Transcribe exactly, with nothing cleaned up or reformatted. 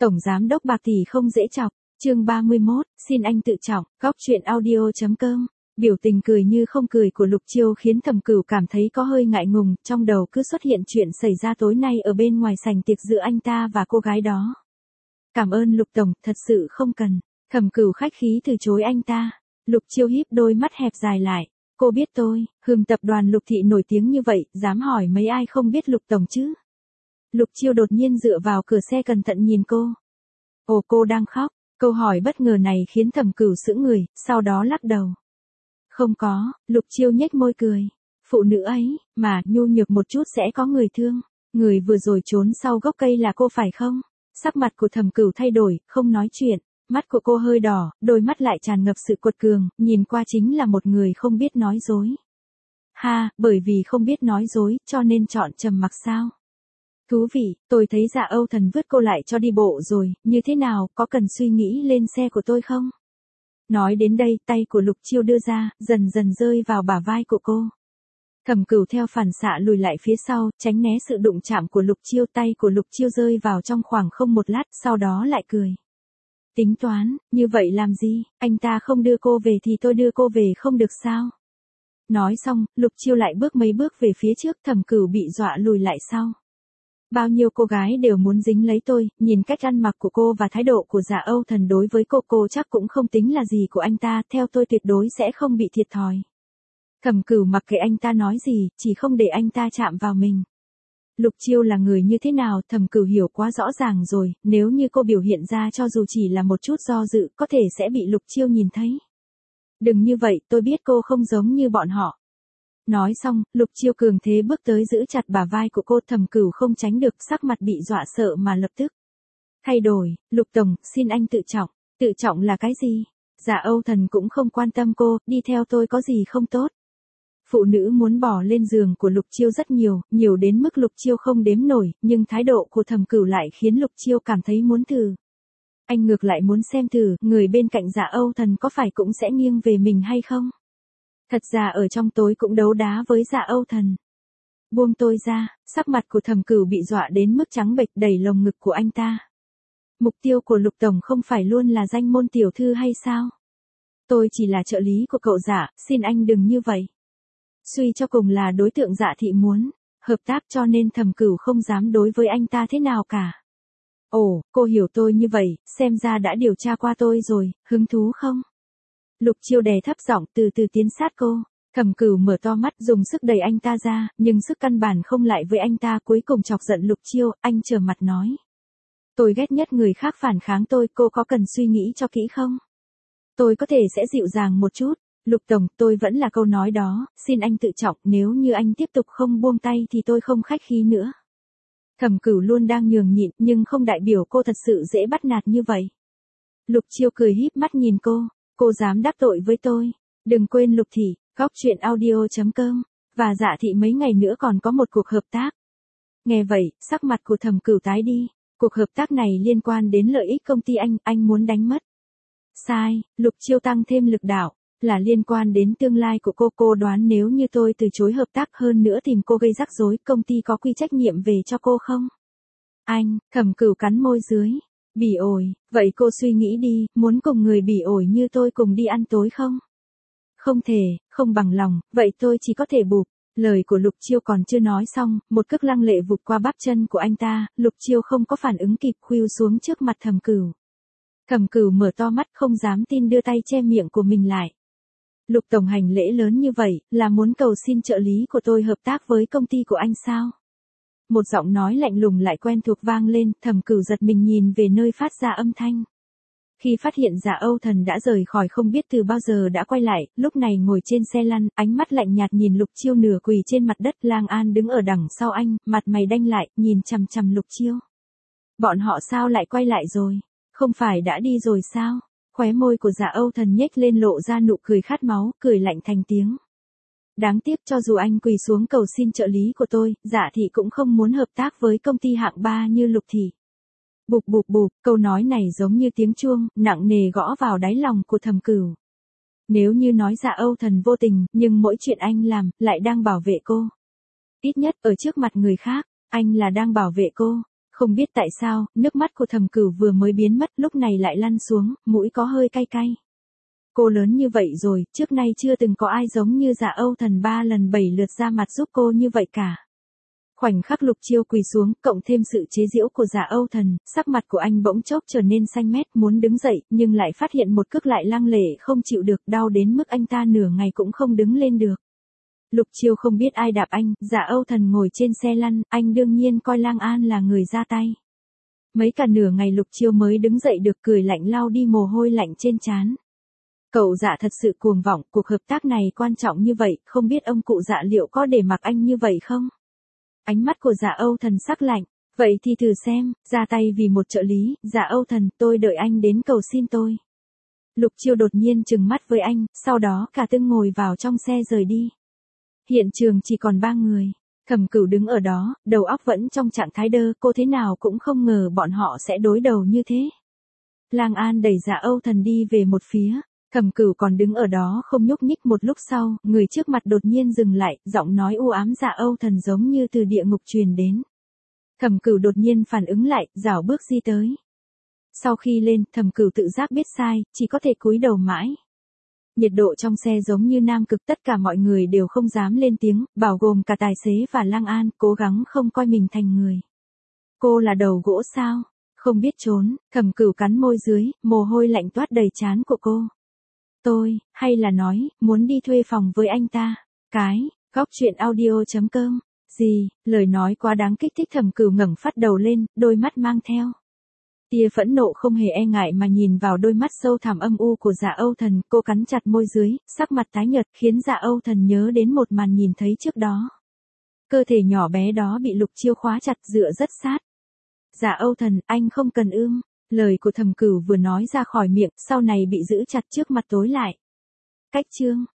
Tổng giám đốc bạc tỷ không dễ chọc, chương ba mươi mốt, xin anh tự trọng, góc truyện audio chấm com. Biểu tình cười như không cười của Lục Chiêu khiến Thẩm Cửu cảm thấy có hơi ngại ngùng, trong đầu cứ xuất hiện chuyện xảy ra tối nay ở bên ngoài sảnh tiệc giữa anh ta và cô gái đó. Cảm ơn Lục Tổng, thật sự không cần. Thẩm Cửu khách khí từ chối anh ta. Lục Chiêu híp đôi mắt hẹp dài lại. Cô biết tôi, Hưng tập đoàn Lục Thị nổi tiếng như vậy, dám hỏi mấy ai không biết Lục Tổng chứ? Lục Chiêu đột nhiên dựa vào cửa xe cẩn thận nhìn cô. Ồ, cô đang khóc. Câu hỏi bất ngờ này khiến Thẩm Cửu sững người, sau đó lắc đầu. Không có, Lục Chiêu nhếch môi cười. Phụ nữ ấy, mà, nhu nhược một chút sẽ có người thương. Người vừa rồi trốn sau gốc cây là cô phải không? Sắc mặt của Thẩm Cửu thay đổi, không nói chuyện. Mắt của cô hơi đỏ, đôi mắt lại tràn ngập sự cuột cường, nhìn qua chính là một người không biết nói dối. Ha, bởi vì không biết nói dối, cho nên chọn trầm mặc sao? Thú vị, tôi thấy Dạ Âu Thần vứt cô lại cho đi bộ rồi, như thế nào, có cần suy nghĩ lên xe của tôi không? Nói đến đây, tay của Lục Chiêu đưa ra, dần dần rơi vào bả vai của cô. Thẩm Cửu theo phản xạ lùi lại phía sau, tránh né sự đụng chạm của Lục Chiêu, tay của Lục Chiêu rơi vào trong khoảng không một lát, sau đó lại cười. Tính toán, như vậy làm gì, anh ta không đưa cô về thì tôi đưa cô về không được sao? Nói xong, Lục Chiêu lại bước mấy bước về phía trước, Thẩm Cửu bị dọa lùi lại sau. Bao nhiêu cô gái đều muốn dính lấy tôi, nhìn cách ăn mặc của cô và thái độ của Dạ Âu Thần đối với cô, cô chắc cũng không tính là gì của anh ta, theo tôi tuyệt đối sẽ không bị thiệt thòi. Thẩm Cửu mặc kệ anh ta nói gì, chỉ không để anh ta chạm vào mình. Lục Chiêu là người như thế nào, Thẩm Cửu hiểu quá rõ ràng rồi, nếu như cô biểu hiện ra cho dù chỉ là một chút do dự, có thể sẽ bị Lục Chiêu nhìn thấy. Đừng như vậy, tôi biết cô không giống như bọn họ. Nói xong, Lục Chiêu cường thế bước tới giữ chặt bả vai của cô, Thẩm Cửu không tránh được, sắc mặt bị dọa sợ mà lập tức thay đổi. Lục Tổng, xin anh tự trọng. Tự trọng là cái gì? Dạ Âu Thần cũng không quan tâm cô, đi theo tôi có gì không tốt. Phụ nữ muốn bỏ lên giường của Lục Chiêu rất nhiều, nhiều đến mức Lục Chiêu không đếm nổi, nhưng thái độ của Thẩm Cửu lại khiến Lục Chiêu cảm thấy muốn thử. Anh ngược lại muốn xem thử, người bên cạnh Dạ Âu Thần có phải cũng sẽ nghiêng về mình hay không? Thật ra ở trong tối cũng đấu đá với Dạ Âu Thần. Buông tôi ra, sắc mặt của Thẩm Cửu bị dọa đến mức trắng bệch, đẩy lồng ngực của anh ta. Mục tiêu của Lục Tổng không phải luôn là danh môn tiểu thư hay sao? Tôi chỉ là trợ lý của cậu Dạ, xin anh đừng như vậy. Suy cho cùng là đối tượng Dạ Thị muốn hợp tác, cho nên Thẩm Cửu không dám đối với anh ta thế nào cả. Ồ, cô hiểu tôi như vậy, xem ra đã điều tra qua tôi rồi, hứng thú không? Lục Chiêu đè thấp giọng từ từ tiến sát cô. Thẩm Cửu mở to mắt dùng sức đẩy anh ta ra, nhưng sức căn bản không lại với anh ta, cuối cùng chọc giận Lục Chiêu, anh trầm mặt nói. Tôi ghét nhất người khác phản kháng tôi, cô có cần suy nghĩ cho kỹ không? Tôi có thể sẽ dịu dàng một chút. Lục Tổng, tôi vẫn là câu nói đó, xin anh tự trọng, nếu như anh tiếp tục không buông tay thì tôi không khách khí nữa. Thẩm Cửu luôn đang nhường nhịn, nhưng không đại biểu cô thật sự dễ bắt nạt như vậy. Lục Chiêu cười híp mắt nhìn cô. Cô dám đắc tội với tôi. Đừng quên Lục Thị, góc truyện audio chấm com. Và Dạ Thị mấy ngày nữa còn có một cuộc hợp tác. Nghe vậy, sắc mặt của Thẩm Cửu tái đi. Cuộc hợp tác này liên quan đến lợi ích công ty anh, anh muốn đánh mất. Sai, Lục Chiêu tăng thêm lực đạo. Là liên quan đến tương lai của cô, cô đoán nếu như tôi từ chối hợp tác hơn nữa tìm cô gây rắc rối, công ty có quy trách nhiệm về cho cô không? Anh, Thẩm Cửu cắn môi dưới. Bỉ ổi, vậy cô suy nghĩ đi, muốn cùng người bỉ ổi như tôi cùng đi ăn tối không? Không thể, không bằng lòng, vậy tôi chỉ có thể bụp. Lời của Lục Chiêu còn chưa nói xong, một cước lăng lệ vụt qua bắp chân của anh ta, Lục Chiêu không có phản ứng kịp, khuỵu xuống trước mặt Thẩm Cửu. Thẩm Cửu mở to mắt không dám tin, đưa tay che miệng của mình lại. Lục Tổng hành lễ lớn như vậy, là muốn cầu xin trợ lý của tôi hợp tác với công ty của anh sao? Một giọng nói lạnh lùng lại quen thuộc vang lên, Thẩm Cửu giật mình nhìn về nơi phát ra âm thanh. Khi phát hiện Dạ Âu Thần đã rời khỏi không biết từ bao giờ đã quay lại, lúc này ngồi trên xe lăn, ánh mắt lạnh nhạt nhìn Lục Chiêu nửa quỳ trên mặt đất, Lang An đứng ở đằng sau anh, mặt mày đanh lại, nhìn chằm chằm Lục Chiêu. Bọn họ sao lại quay lại rồi? Không phải đã đi rồi sao? Khóe môi của Dạ Âu Thần nhếch lên lộ ra nụ cười khát máu, cười lạnh thành tiếng. Đáng tiếc cho dù anh quỳ xuống cầu xin trợ lý của tôi, Dạ Thị cũng không muốn hợp tác với công ty hạng ba như Lục Thị. Bụp bụp bụp, câu nói này giống như tiếng chuông, nặng nề gõ vào đáy lòng của Thẩm Cửu. Nếu như nói Dạ Âu Thần vô tình, nhưng mỗi chuyện anh làm, lại đang bảo vệ cô. Ít nhất, ở trước mặt người khác, anh là đang bảo vệ cô. Không biết tại sao, nước mắt của Thẩm Cửu vừa mới biến mất lúc này lại lăn xuống, mũi có hơi cay cay. Cô lớn như vậy rồi, trước nay chưa từng có ai giống như Dạ Âu Thần ba lần bảy lượt ra mặt giúp cô như vậy cả. Khoảnh khắc Lục Chiêu quỳ xuống, cộng thêm sự chế giễu của Dạ Âu Thần, sắc mặt của anh bỗng chốc trở nên xanh mét, muốn đứng dậy, nhưng lại phát hiện một cước lại lăng lệ không chịu được, đau đến mức anh ta nửa ngày cũng không đứng lên được. Lục Chiêu không biết ai đạp anh, Dạ Âu Thần ngồi trên xe lăn, anh đương nhiên coi Lang An là người ra tay. Mấy cả nửa ngày Lục Chiêu mới đứng dậy được, cười lạnh lau đi mồ hôi lạnh trên trán. Cậu Dạ thật sự cuồng vọng, cuộc hợp tác này quan trọng như vậy, không biết ông cụ Dạ liệu có để mặc anh như vậy không? Ánh mắt của Dạ Âu Thần sắc lạnh, vậy thì thử xem, ra tay vì một trợ lý, Dạ Âu Thần, tôi đợi anh đến cầu xin tôi. Lục Chiêu đột nhiên trừng mắt với anh, sau đó cả tưng ngồi vào trong xe rời đi. Hiện trường chỉ còn ba người. Thẩm Cửu đứng ở đó, đầu óc vẫn trong trạng thái đơ, cô thế nào cũng không ngờ bọn họ sẽ đối đầu như thế. Lang An đẩy Dạ Âu Thần đi về một phía. Thẩm Cửu còn đứng ở đó không nhúc nhích, một lúc sau, người trước mặt đột nhiên dừng lại, giọng nói u ám Dạ Âu Thần giống như từ địa ngục truyền đến. Thẩm Cửu đột nhiên phản ứng lại, rảo bước đi tới. Sau khi lên, Thẩm Cửu tự giác biết sai, chỉ có thể cúi đầu mãi. Nhiệt độ trong xe giống như nam cực, tất cả mọi người đều không dám lên tiếng, bao gồm cả tài xế và Lang An, cố gắng không coi mình thành người. Cô là đầu gỗ sao? Không biết trốn, Thẩm Cửu cắn môi dưới, mồ hôi lạnh toát đầy trán của cô. Tôi, hay là nói, muốn đi thuê phòng với anh ta. Cái, góc truyện audio chấm com. Gì, lời nói quá đáng kích thích. Thẩm Cửu ngẩng phát đầu lên, đôi mắt mang theo tia phẫn nộ không hề e ngại mà nhìn vào đôi mắt sâu thẳm âm u của Dạ Âu Thần, cô cắn chặt môi dưới, sắc mặt tái nhợt, khiến Dạ Âu Thần nhớ đến một màn nhìn thấy trước đó. Cơ thể nhỏ bé đó bị Lục Chiêu khóa chặt, dựa rất sát. Dạ Âu Thần, anh không cần ưm. Lời của Thẩm Cửu vừa nói ra khỏi miệng, sau này bị giữ chặt, trước mặt tối lại. Cách chương